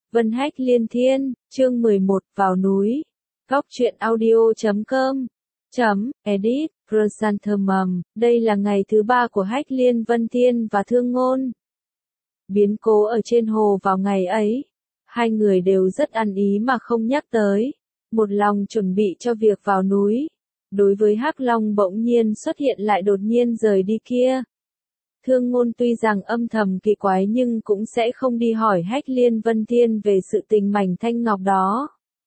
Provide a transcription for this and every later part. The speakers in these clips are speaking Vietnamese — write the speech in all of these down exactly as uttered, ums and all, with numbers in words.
Vân Hách Liên Thiên, chương mười một, vào núi. Góc truyện audio chấm com chấm edit Chrysanthemum. Đây là ngày thứ ba của Hách Liên Vân Thiên và Thương Ngôn. Biến cố ở trên hồ vào ngày ấy, hai người đều rất ăn ý mà không nhắc tới, một lòng chuẩn bị cho việc vào núi. Đối với Hắc Long bỗng nhiên xuất hiện lại đột nhiên rời đi kia, Thương Ngôn tuy rằng âm thầm kỳ quái nhưng cũng sẽ không đi hỏi Hách Liên Vân Thiên về sự tình mảnh thanh ngọc đó.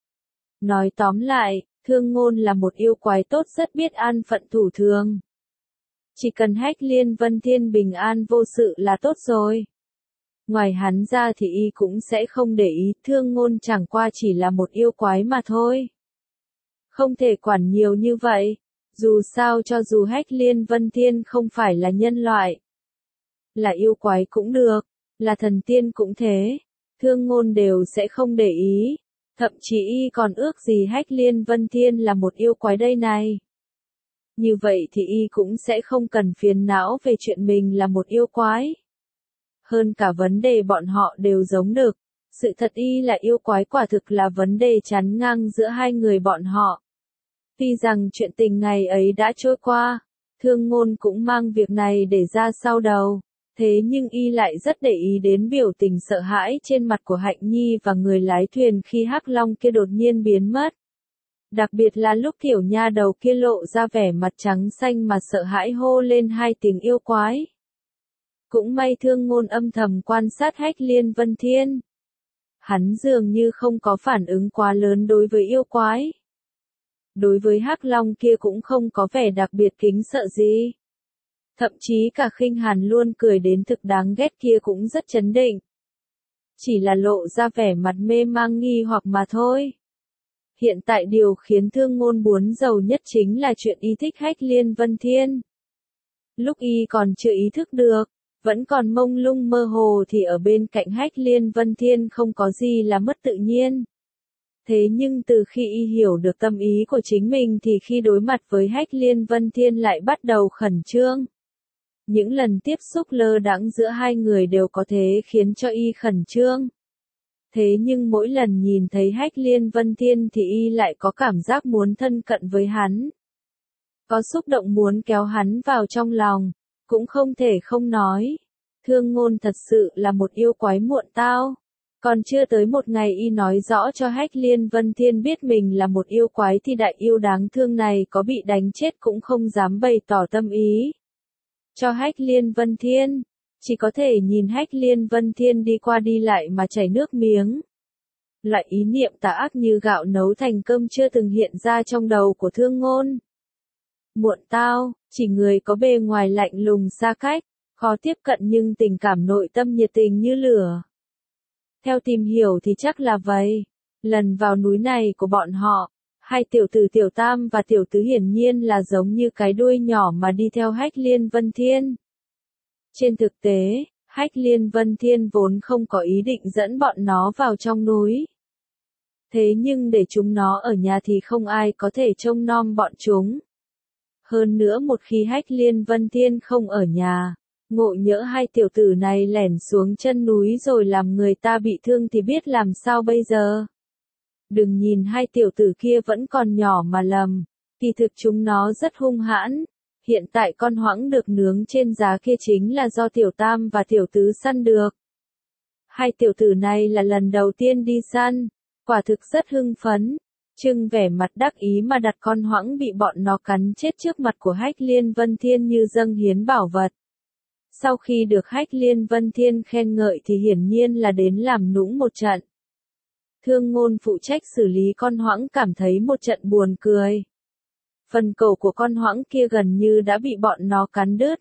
Nói tóm lại, Thương Ngôn là một yêu quái tốt rất biết an phận thủ thường. Chỉ cần Hách Liên Vân Thiên bình an vô sự là tốt rồi. Ngoài hắn ra thì y cũng sẽ không để ý, Thương Ngôn chẳng qua chỉ là một yêu quái mà thôi. Không thể quản nhiều như vậy, dù sao cho dù Hách Liên Vân Thiên không phải là nhân loại, là yêu quái cũng được, là thần tiên cũng thế, Thương Ngôn đều sẽ không để ý, thậm chí y còn ước gì Hách Liên Vân Thiên là một yêu quái đây này. Như vậy thì y cũng sẽ không cần phiền não về chuyện mình là một yêu quái. Hơn cả vấn đề bọn họ đều giống được, sự thật y là yêu quái quả thực là vấn đề chắn ngang giữa hai người bọn họ. Tuy rằng chuyện tình ngày ấy đã trôi qua, Thương Ngôn cũng mang việc này để ra sau đầu. Thế nhưng y lại rất để ý đến biểu tình sợ hãi trên mặt của Hạnh Nhi và người lái thuyền khi Hắc Long kia đột nhiên biến mất. Đặc biệt là lúc tiểu nha đầu kia lộ ra vẻ mặt trắng xanh mà sợ hãi hô lên hai tiếng yêu quái. Cũng may Thương Ngôn âm thầm quan sát Hách Liên Vân Thiên. Hắn dường như không có phản ứng quá lớn đối với yêu quái. Đối với Hắc Long kia cũng không có vẻ đặc biệt kính sợ gì. Thậm chí cả Khinh Hàn luôn cười đến thực đáng ghét kia cũng rất chấn định. Chỉ là lộ ra vẻ mặt mê mang nghi hoặc mà thôi. Hiện tại điều khiến Thương Ngôn buồn rầu nhất chính là chuyện y thích Hách Liên Vân Thiên. Lúc y còn chưa ý thức được, vẫn còn mông lung mơ hồ thì ở bên cạnh Hách Liên Vân Thiên không có gì là mất tự nhiên. Thế nhưng từ khi y hiểu được tâm ý của chính mình thì khi đối mặt với Hách Liên Vân Thiên lại bắt đầu khẩn trương. Những lần tiếp xúc lơ đãng giữa hai người đều có thể khiến cho y khẩn trương. Thế nhưng mỗi lần nhìn thấy Hách Liên Vân Thiên thì y lại có cảm giác muốn thân cận với hắn. Có xúc động muốn kéo hắn vào trong lòng, cũng không thể không nói. Thương Ngôn thật sự là một yêu quái muộn tao. Còn chưa tới một ngày y nói rõ cho Hách Liên Vân Thiên biết mình là một yêu quái thì đại yêu đáng thương này có bị đánh chết cũng không dám bày tỏ tâm ý cho Hách Liên Vân Thiên, chỉ có thể nhìn Hách Liên Vân Thiên đi qua đi lại mà chảy nước miếng. Loại ý niệm tà ác như gạo nấu thành cơm chưa từng hiện ra trong đầu của Thương Ngôn. Muộn tao, chỉ người có bề ngoài lạnh lùng xa cách, khó tiếp cận nhưng tình cảm nội tâm nhiệt tình như lửa. Theo tìm hiểu thì chắc là vậy. Lần vào núi này của bọn họ, hai tiểu tử Tiểu Tam và Tiểu Tứ hiển nhiên là giống như cái đuôi nhỏ mà đi theo Hách Liên Vân Thiên. Trên thực tế, Hách Liên Vân Thiên vốn không có ý định dẫn bọn nó vào trong núi. Thế nhưng để chúng nó ở nhà thì không ai có thể trông nom bọn chúng. Hơn nữa một khi Hách Liên Vân Thiên không ở nhà, ngộ nhỡ hai tiểu tử này lẻn xuống chân núi rồi làm người ta bị thương thì biết làm sao bây giờ. Đừng nhìn hai tiểu tử kia vẫn còn nhỏ mà lầm, kỳ thực chúng nó rất hung hãn. Hiện tại con hoãng được nướng trên giá kia chính là do Tiểu Tam và Tiểu Tứ săn được. Hai tiểu tử này là lần đầu tiên đi săn, quả thực rất hưng phấn, trưng vẻ mặt đắc ý mà đặt con hoãng bị bọn nó cắn chết trước mặt của Hách Liên Vân Thiên như dâng hiến bảo vật. Sau khi được Hách Liên Vân Thiên khen ngợi thì hiển nhiên là đến làm nũng một trận. Thương Ngôn phụ trách xử lý con hoãng cảm thấy một trận buồn cười. Phần cổ của con hoãng kia gần như đã bị bọn nó cắn đứt.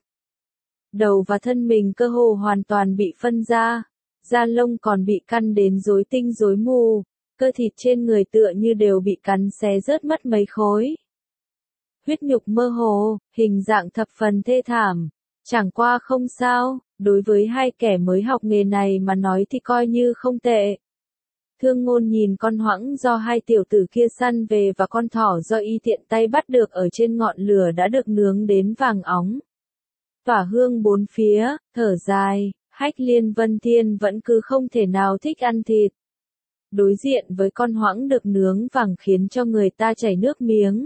Đầu và thân mình cơ hồ hoàn toàn bị phân ra, da lông còn bị căn đến rối tinh rối mù, cơ thịt trên người tựa như đều bị cắn xé rớt mất mấy khối. Huyết nhục mơ hồ, hình dạng thập phần thê thảm, chẳng qua không sao, đối với hai kẻ mới học nghề này mà nói thì coi như không tệ. Thương Ngôn nhìn con hoãng do hai tiểu tử kia săn về và con thỏ do y tiện tay bắt được ở trên ngọn lửa đã được nướng đến vàng óng. Tỏa hương bốn phía, thở dài, Hách Liên Vân Thiên vẫn cứ không thể nào thích ăn thịt. đối diện với con hoãng được nướng vàng khiến cho người ta chảy nước miếng.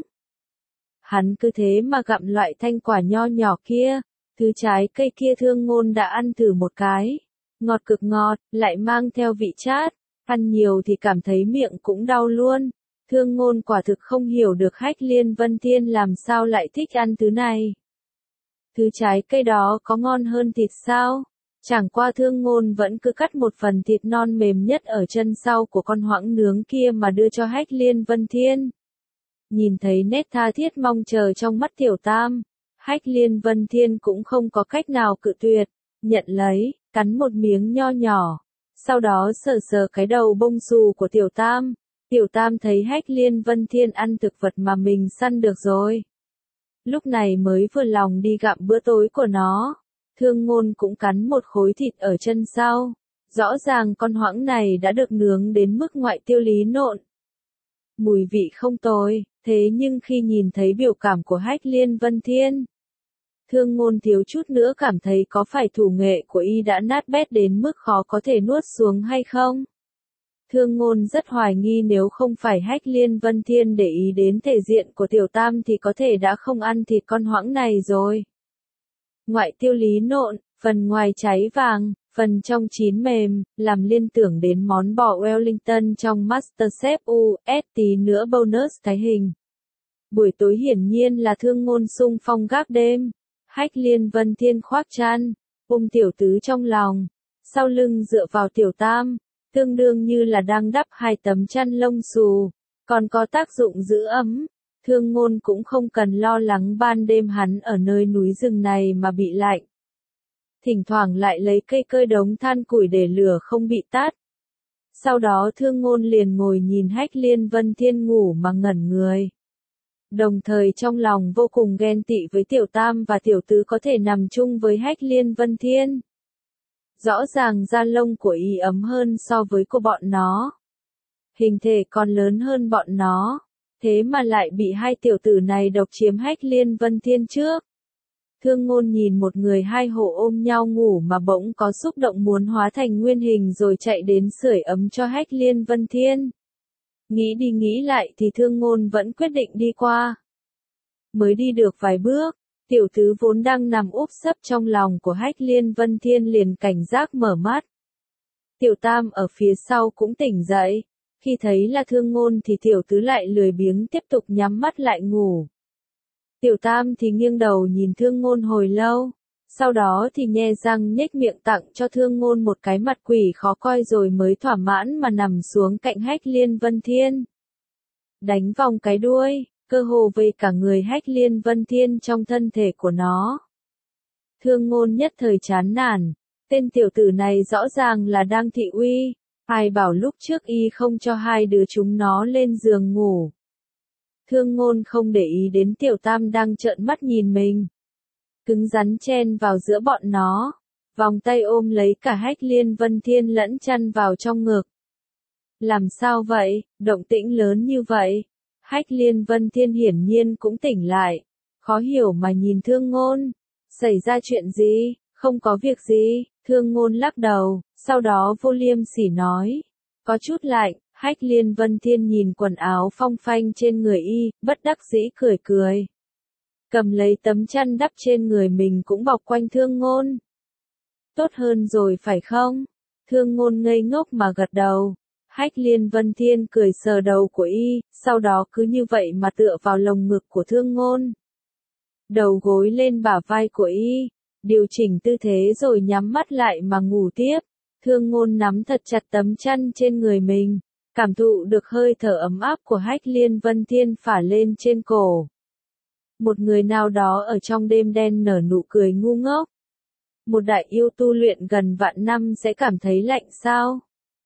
Hắn cứ thế mà gặm loại thanh quả nho nhỏ kia, thứ trái cây kia Thương Ngôn đã ăn thử một cái, ngọt cực ngọt, lại mang theo vị chát, ăn nhiều thì cảm thấy miệng cũng đau luôn. Thương Ngôn quả thực không hiểu được Hách Liên Vân Thiên làm sao lại thích ăn thứ này. Thứ trái cây đó có ngon hơn thịt sao? Chẳng qua Thương Ngôn vẫn cứ cắt một phần thịt non mềm nhất ở chân sau của con hoãng nướng kia mà đưa cho Hách Liên Vân Thiên. Nhìn thấy nét tha thiết mong chờ trong mắt Tiểu Tam, Hách Liên Vân Thiên cũng không có cách nào cự tuyệt, nhận lấy, cắn một miếng nho nhỏ, sau đó sờ sờ cái đầu bông xù của Tiểu Tam. Tiểu Tam thấy Hách Liên Vân Thiên ăn thực vật mà mình săn được rồi. Lúc này mới vừa lòng đi gặm bữa tối của nó. Thương Ngôn cũng cắn một khối thịt ở chân sau. Rõ ràng con hoãng này đã được nướng đến mức ngoại tiêu lý nộn. Mùi vị không tồi, thế nhưng khi nhìn thấy biểu cảm của Hách Liên Vân Thiên, Thương Ngôn thiếu chút nữa cảm thấy có phải thủ nghệ của y đã nát bét đến mức khó có thể nuốt xuống hay không? Thương Ngôn rất hoài nghi nếu không phải Hách Liên Vân Thiên để ý đến thể diện của Tiểu Tam thì có thể đã không ăn thịt con hoãng này rồi. Ngoại tiêu lý nộn, phần ngoài cháy vàng, phần trong chín mềm, làm liên tưởng đến món bò Wellington trong MasterChef u ét tí nữa bonus cái hình. Buổi tối hiển nhiên là Thương Ngôn xung phong gác đêm. Hách Liên Vân Thiên khoác chăn, ôm tiểu tứ trong lòng, sau lưng dựa vào Tiểu Tam, tương đương như là đang đắp hai tấm chăn lông xù, còn có tác dụng giữ ấm. Thương Ngôn cũng không cần lo lắng ban đêm hắn ở nơi núi rừng này mà bị lạnh. Thỉnh thoảng lại lấy cây cơi đống than củi để lửa không bị tắt. Sau đó Thương Ngôn liền ngồi nhìn Hách Liên Vân Thiên ngủ mà ngẩn người. Đồng thời trong lòng vô cùng ghen tị với Tiểu Tam và Tiểu Tứ có thể nằm chung với Hách Liên Vân Thiên. Rõ ràng da lông của y ấm hơn so với của bọn nó. Hình thể còn lớn hơn bọn nó. Thế mà lại bị hai tiểu tử này độc chiếm Hách Liên Vân Thiên trước. Thương Ngôn nhìn một người hai hộ ôm nhau ngủ mà bỗng có xúc động muốn hóa thành nguyên hình rồi chạy đến sưởi ấm cho Hách Liên Vân Thiên. Nghĩ đi nghĩ lại thì Thương Ngôn vẫn quyết định đi qua. Mới đi được vài bước, tiểu tứ vốn đang nằm úp sấp trong lòng của Hách Liên Vân Thiên liền cảnh giác mở mắt. Tiểu Tam ở phía sau cũng tỉnh dậy. Khi thấy là Thương Ngôn thì tiểu tứ lại lười biếng tiếp tục nhắm mắt lại ngủ. Tiểu Tam thì nghiêng đầu nhìn Thương Ngôn hồi lâu, sau đó thì nhe răng nhếch miệng tặng cho Thương Ngôn một cái mặt quỷ khó coi rồi mới thỏa mãn mà nằm xuống cạnh Hách Liên Vân Thiên. Đánh vòng cái đuôi, cơ hồ vây cả người Hách Liên Vân Thiên trong thân thể của nó. Thương Ngôn nhất thời chán nản, tên tiểu tử này rõ ràng là đang thị uy. Ai bảo lúc trước y không cho hai đứa chúng nó lên giường ngủ. Thương Ngôn không để ý đến Tiểu Tam đang trợn mắt nhìn mình. Cứng rắn chen vào giữa bọn nó, vòng tay ôm lấy cả Hách Liên Vân Thiên lẫn chăn vào trong ngực. Làm sao vậy, động tĩnh lớn như vậy? Hách Liên Vân Thiên hiển nhiên cũng tỉnh lại, khó hiểu mà nhìn Thương Ngôn. Xảy ra chuyện gì? Không có việc gì. Thương Ngôn lắc đầu, sau đó vô liêm sỉ nói. Có chút lạnh. Hách Liên Vân Thiên nhìn quần áo phong phanh trên người y, bất đắc dĩ cười cười. Cầm lấy tấm chăn đắp trên người mình cũng bọc quanh Thương Ngôn. Tốt hơn rồi phải không? Thương Ngôn ngây ngốc mà gật đầu. Hách Liên Vân Thiên cười sờ đầu của y, sau đó cứ như vậy mà tựa vào lồng ngực của Thương Ngôn. Đầu gối lên bả vai của y, điều chỉnh tư thế rồi nhắm mắt lại mà ngủ tiếp. Thương Ngôn nắm thật chặt tấm chăn trên người mình, cảm thụ được hơi thở ấm áp của Hách Liên Vân Thiên phả lên trên cổ. Một người nào đó ở trong đêm đen nở nụ cười ngu ngốc. Một đại yêu tu luyện gần vạn năm sẽ cảm thấy lạnh sao?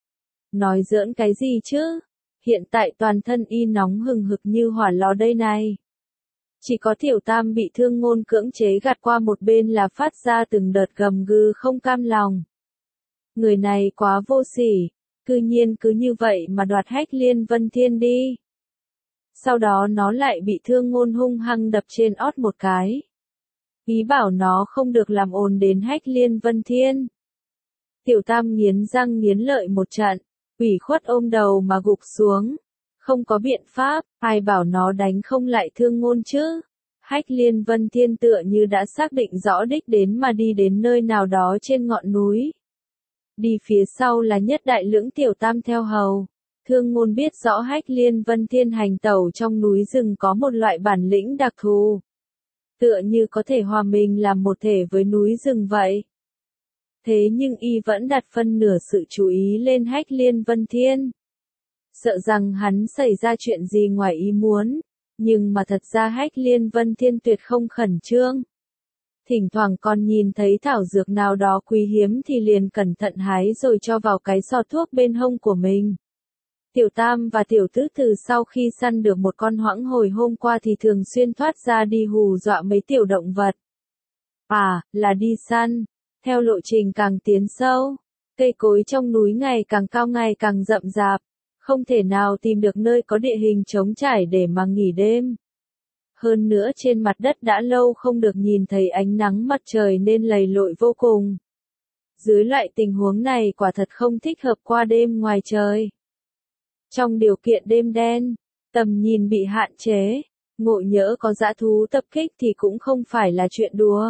Nói giỡn cái gì chứ? Hiện tại toàn thân y nóng hừng hực như hỏa lò đây này. Chỉ có Tiểu Tam bị Thương Ngôn cưỡng chế gạt qua một bên là phát ra từng đợt gầm gừ không cam lòng. Người này quá vô sỉ, cư nhiên cứ như vậy mà đoạt Hách Liên Vân Thiên đi. Sau đó nó lại bị Thương Ngôn hung hăng đập trên ót một cái. Ý bảo nó không được làm ồn đến Hách Liên Vân Thiên. Tiểu Tam nghiến răng nghiến lợi một trận, ủy khuất ôm đầu mà gục xuống. Không có biện pháp, ai bảo nó đánh không lại Thương Ngôn chứ. Hách Liên Vân Thiên tựa như đã xác định rõ đích đến mà đi đến nơi nào đó trên ngọn núi. Đi phía sau là Nhất Đại Lưỡng Tiểu Tam theo hầu. Thương Ngôn biết rõ Hách Liên Vân Thiên hành tẩu trong núi rừng có một loại bản lĩnh đặc thù. Tựa như có thể hòa mình làm một thể với núi rừng vậy. Thế nhưng y vẫn đặt phân nửa sự chú ý lên Hách Liên Vân Thiên. Sợ rằng hắn xảy ra chuyện gì ngoài ý muốn. Nhưng mà thật ra Hách Liên Vân Thiên tuyệt không khẩn trương. Thỉnh thoảng còn nhìn thấy thảo dược nào đó quý hiếm thì liền cẩn thận hái rồi cho vào cái giỏ thuốc bên hông của mình. Tiểu Tam và Tiểu Tứ từ sau khi săn được một con hoãng hồi hôm qua thì thường xuyên thoát ra đi hù dọa mấy tiểu động vật. À, là đi săn. Theo lộ trình càng tiến sâu, cây cối trong núi ngày càng cao ngày càng rậm rạp, không thể nào tìm được nơi có địa hình trống trải để mà nghỉ đêm. Hơn nữa trên mặt đất đã lâu không được nhìn thấy ánh nắng mặt trời nên lầy lội vô cùng. Dưới loại tình huống này quả thật không thích hợp qua đêm ngoài trời. Trong điều kiện đêm đen, tầm nhìn bị hạn chế, ngộ nhỡ có dã thú tập kích thì cũng không phải là chuyện đùa.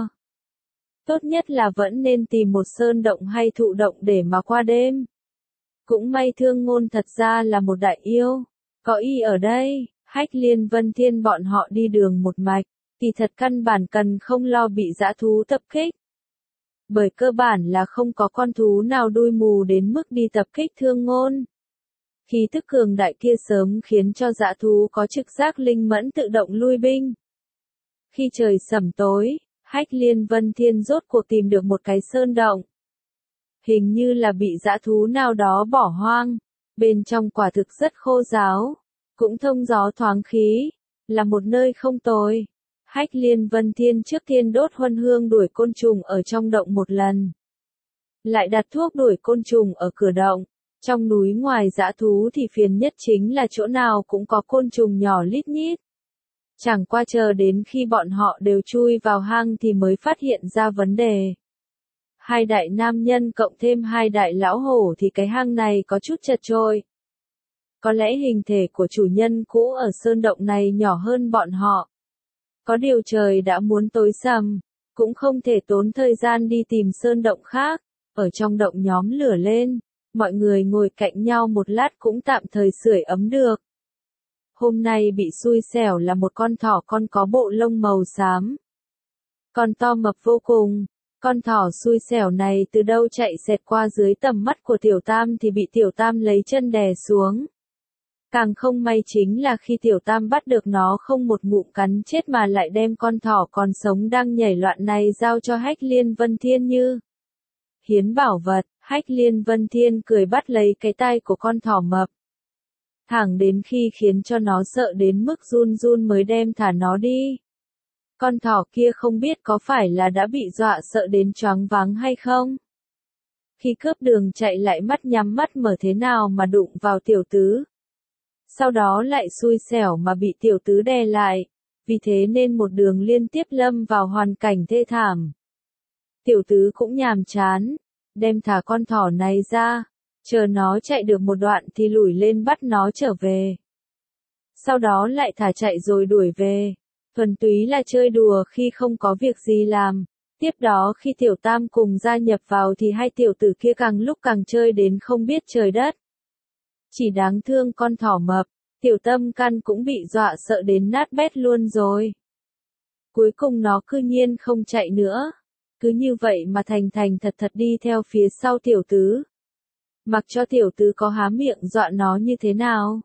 Tốt nhất là vẫn nên tìm một sơn động hay thụ động để mà qua đêm. Cũng may Thương Ngôn thật ra là một đại yêu. Có y ở đây, Hách Liên Vân Thiên bọn họ đi đường một mạch, thì thật căn bản cần không lo bị dã thú tập kích. Bởi cơ bản là không có con thú nào đuôi mù đến mức đi tập kích Thương Ngôn. Khí tức cường đại kia sớm khiến cho dã thú có trực giác linh mẫn tự động lui binh. Khi trời sẩm tối, Hách Liên Vân Thiên rốt cuộc tìm được một cái sơn động. Hình như là bị dã thú nào đó bỏ hoang, bên trong quả thực rất khô ráo, cũng thông gió thoáng khí, là một nơi không tồi. Hách Liên Vân Thiên trước tiên đốt huân hương đuổi côn trùng ở trong động một lần. Lại đặt thuốc đuổi côn trùng ở cửa động. Trong núi ngoài dã thú thì phiền nhất chính là chỗ nào cũng có côn trùng nhỏ lít nhít. Chẳng qua chờ đến khi bọn họ đều chui vào hang thì mới phát hiện ra vấn đề. Hai đại nam nhân cộng thêm hai đại lão hổ thì cái hang này có chút chật chội. Có lẽ hình thể của chủ nhân cũ ở sơn động này nhỏ hơn bọn họ. Có điều trời đã muốn tối sầm, cũng không thể tốn thời gian đi tìm sơn động khác. Ở trong động nhóm lửa lên, mọi người ngồi cạnh nhau một lát cũng tạm thời sưởi ấm được. Hôm nay bị xui xẻo là một con thỏ con có bộ lông màu xám. Con to mập vô cùng. Con thỏ xui xẻo này từ đâu chạy xẹt qua dưới tầm mắt của Tiểu Tam thì bị Tiểu Tam lấy chân đè xuống. Càng không may chính là khi Tiểu Tam bắt được nó không một ngụm cắn chết mà lại đem con thỏ còn sống đang nhảy loạn này giao cho Hách Liên Vân Thiên như hiến bảo vật. Hách Liên Vân Thiên cười bắt lấy cái tay của con thỏ mập. Thẳng đến khi khiến cho nó sợ đến mức run run mới đem thả nó đi. Con thỏ kia không biết có phải là đã bị dọa sợ đến choáng váng hay không. Khi cướp đường chạy lại mắt nhắm mắt mở thế nào mà đụng vào Tiểu Tứ. Sau đó lại xui xẻo mà bị Tiểu Tứ đè lại. Vì thế nên một đường liên tiếp lâm vào hoàn cảnh thê thảm. Tiểu Tứ cũng nhàm chán. Đem thả con thỏ này ra, chờ nó chạy được một đoạn thì lủi lên bắt nó trở về. Sau đó lại thả chạy rồi đuổi về. Thuần túy là chơi đùa khi không có việc gì làm. Tiếp đó khi Tiểu Tam cùng gia nhập vào thì hai tiểu tử kia càng lúc càng chơi đến không biết trời đất. Chỉ đáng thương con thỏ mập, Tiểu Tâm Căn cũng bị dọa sợ đến nát bét luôn rồi. Cuối cùng nó cư nhiên không chạy nữa. Cứ như vậy mà thành thành thật thật đi theo phía sau Tiểu Tứ. Mặc cho Tiểu Tứ có há miệng dọa nó như thế nào.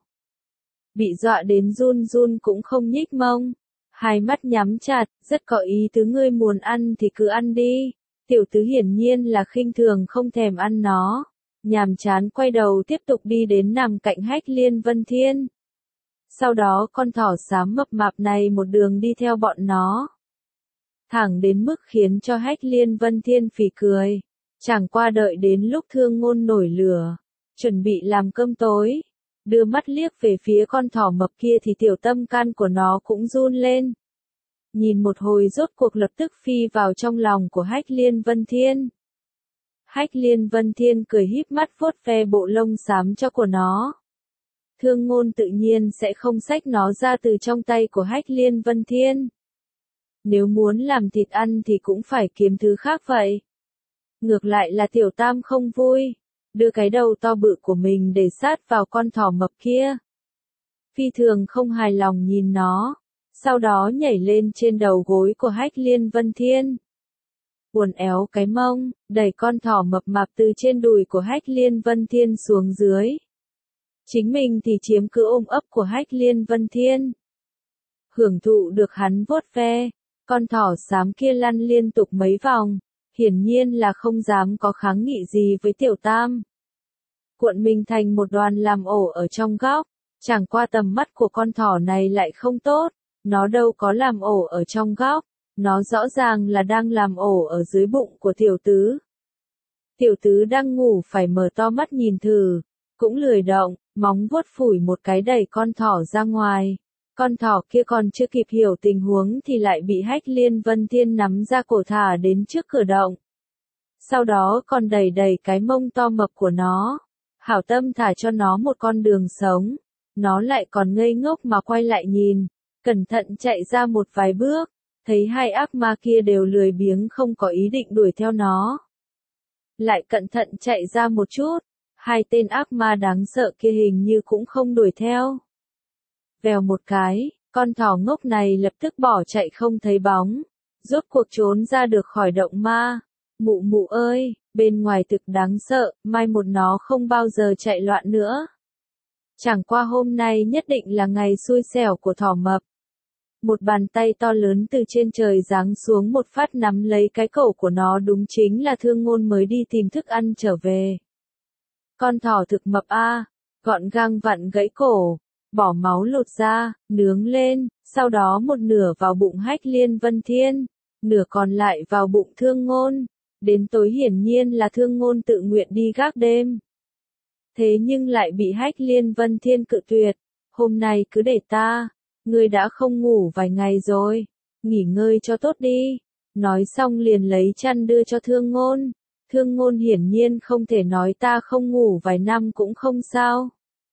Bị dọa đến run run cũng không nhích mông. Hai mắt nhắm chặt, rất có ý tứ ngươi muốn ăn thì cứ ăn đi. Tiểu Tứ hiển nhiên là khinh thường không thèm ăn nó. Nhàm chán quay đầu tiếp tục đi đến nằm cạnh Hách Liên Vân Thiên. Sau đó con thỏ xám mập mạp này một đường đi theo bọn nó. Thẳng đến mức khiến cho Hách Liên Vân Thiên phì cười. Chẳng qua đợi đến lúc Thương Ngôn nổi lửa, chuẩn bị làm cơm tối, đưa mắt liếc về phía con thỏ mập kia thì Tiểu Tâm Can của nó cũng run lên. Nhìn một hồi rốt cuộc lập tức phi vào trong lòng của Hách Liên Vân Thiên. Hách Liên Vân Thiên cười híp mắt vuốt ve bộ lông xám cho của nó. Thương Ngôn tự nhiên sẽ không xách nó ra từ trong tay của Hách Liên Vân Thiên. Nếu muốn làm thịt ăn thì cũng phải kiếm thứ khác vậy. Ngược lại là Tiểu Tam không vui, đưa cái đầu to bự của mình để sát vào con thỏ mập kia. Phi thường không hài lòng nhìn nó, sau đó nhảy lên trên đầu gối của Hách Liên Vân Thiên. Uốn éo cái mông, đẩy con thỏ mập mạp từ trên đùi của Hách Liên Vân Thiên xuống dưới. Chính mình thì chiếm cứ ôm ấp của Hách Liên Vân Thiên. Hưởng thụ được hắn vuốt ve, con thỏ xám kia lăn liên tục mấy vòng, hiển nhiên là không dám có kháng nghị gì với Tiểu Tam. Cuộn mình thành một đoàn làm ổ ở trong góc, chẳng qua tầm mắt của con thỏ này lại không tốt, nó đâu có làm ổ ở trong góc, nó rõ ràng là đang làm ổ ở dưới bụng của Tiểu Tứ. Tiểu Tứ đang ngủ phải mở to mắt nhìn thử, cũng lười động, móng vuốt phủi một cái đẩy con thỏ ra ngoài. Con thỏ kia còn chưa kịp hiểu tình huống thì lại bị Hách Liên Vân Thiên nắm ra cổ thả đến trước cửa động. Sau đó còn đẩy đẩy cái mông to mập của nó. Hảo tâm thả cho nó một con đường sống. Nó lại còn ngây ngốc mà quay lại nhìn, cẩn thận chạy ra một vài bước, thấy hai ác ma kia đều lười biếng không có ý định đuổi theo nó. Lại cẩn thận chạy ra một chút, hai tên ác ma đáng sợ kia hình như cũng không đuổi theo. Vèo một cái, con thỏ ngốc này lập tức bỏ chạy không thấy bóng, rốt cuộc trốn ra được khỏi động ma. Mụ mụ ơi, bên ngoài thực đáng sợ, mai một nó không bao giờ chạy loạn nữa. Chẳng qua hôm nay nhất định là ngày xui xẻo của thỏ mập. Một bàn tay to lớn từ trên trời giáng xuống một phát nắm lấy cái cổ của nó, đúng chính là Thương Ngôn mới đi tìm thức ăn trở về. Con thỏ thực mập a, gọn gàng vặn gãy cổ, bỏ máu lột ra, nướng lên, sau đó một nửa vào bụng Hách Liên Vân Thiên, nửa còn lại vào bụng Thương Ngôn. Đến tối hiển nhiên là Thương Ngôn tự nguyện đi gác đêm. Thế nhưng lại bị Hách Liên Vân Thiên cự tuyệt, hôm nay cứ để ta, ngươi đã không ngủ vài ngày rồi, nghỉ ngơi cho tốt đi. Nói xong liền lấy chăn đưa cho Thương Ngôn. Thương Ngôn hiển nhiên không thể nói ta không ngủ vài năm cũng không sao.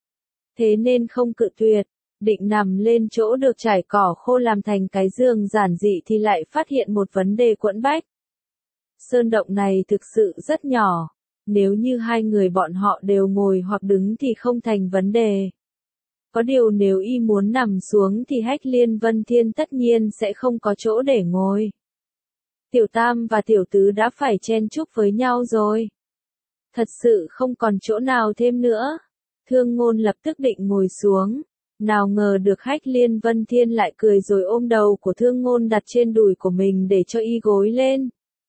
Thế nên không cự tuyệt, định nằm lên chỗ được trải cỏ khô làm thành cái giường giản dị thì lại phát hiện một vấn đề quẫn bách. Sơn động này thực sự rất nhỏ, nếu như hai người bọn họ đều ngồi hoặc đứng thì không thành vấn đề. Có điều nếu y muốn nằm xuống thì Hách Liên Vân Thiên tất nhiên sẽ không có chỗ để ngồi. Tiểu Tam và Tiểu Tứ đã phải chen chúc với nhau rồi. Thật sự không còn chỗ nào thêm nữa. Thương Ngôn lập tức định ngồi xuống. Nào ngờ được Hách Liên Vân Thiên lại cười rồi ôm đầu của Thương Ngôn đặt trên đùi của mình để cho y gối lên.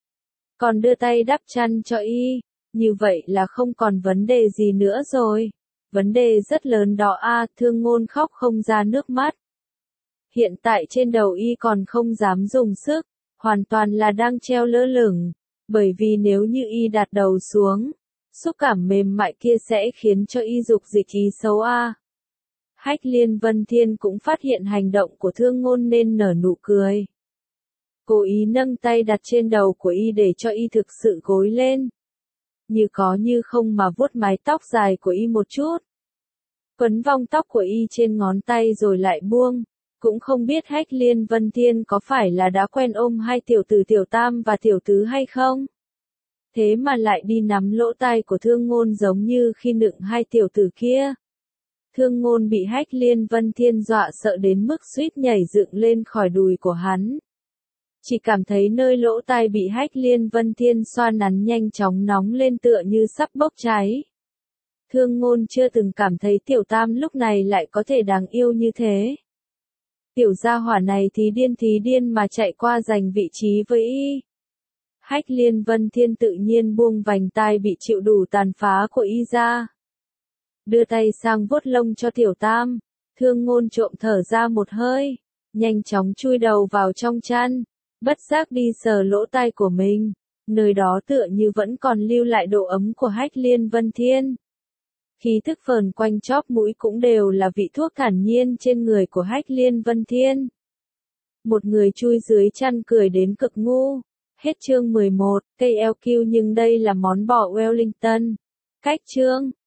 Còn đưa tay đắp chăn cho y. Như vậy là không còn vấn đề gì nữa rồi. Vấn đề rất lớn đó a, à, Thương Ngôn khóc không ra nước mắt. Hiện tại trên đầu y còn không dám dùng sức, hoàn toàn là đang treo lơ lửng, bởi vì nếu như y đặt đầu xuống, xúc cảm mềm mại kia sẽ khiến cho y dục dịch ý xấu a. À. Hách Liên Vân Thiên cũng phát hiện hành động của Thương Ngôn nên nở nụ cười. Cố ý nâng tay đặt trên đầu của y để cho y thực sự gối lên. Như có như không mà vuốt mái tóc dài của y một chút. Quấn vòng tóc của y trên ngón tay rồi lại buông. Cũng không biết Hách Liên Vân Thiên có phải là đã quen ôm hai tiểu tử Tiểu Tam và Tiểu Tứ hay không? Thế mà lại đi nắm lỗ tai của Thương Ngôn giống như khi nựng hai tiểu tử kia. Thương Ngôn bị Hách Liên Vân Thiên dọa sợ đến mức suýt nhảy dựng lên khỏi đùi của hắn. Chỉ cảm thấy nơi lỗ tai bị Hách Liên Vân Thiên xoa nắn nhanh chóng nóng lên tựa như sắp bốc cháy. Thương Ngôn chưa từng cảm thấy Tiểu Tam lúc này lại có thể đáng yêu như thế. Tiểu gia hỏa này thì điên thì điên mà chạy qua giành vị trí với y. Hách Liên Vân Thiên tự nhiên buông vành tai bị chịu đủ tàn phá của y ra. Đưa tay sang vuốt lông cho Tiểu Tam. Thương Ngôn trộm thở ra một hơi, nhanh chóng chui đầu vào trong chăn, bất giác đi sờ lỗ tai của mình, nơi đó tựa như vẫn còn lưu lại độ ấm của Hách Liên Vân Thiên. Khí thức phờn quanh chóp mũi cũng đều là vị thuốc thản nhiên trên người của Hách Liên Vân Thiên. Một người chui dưới chăn cười đến cực ngu, Hết chương mười một, cây eo kiu nhưng đây là món bò Wellington. Cách chương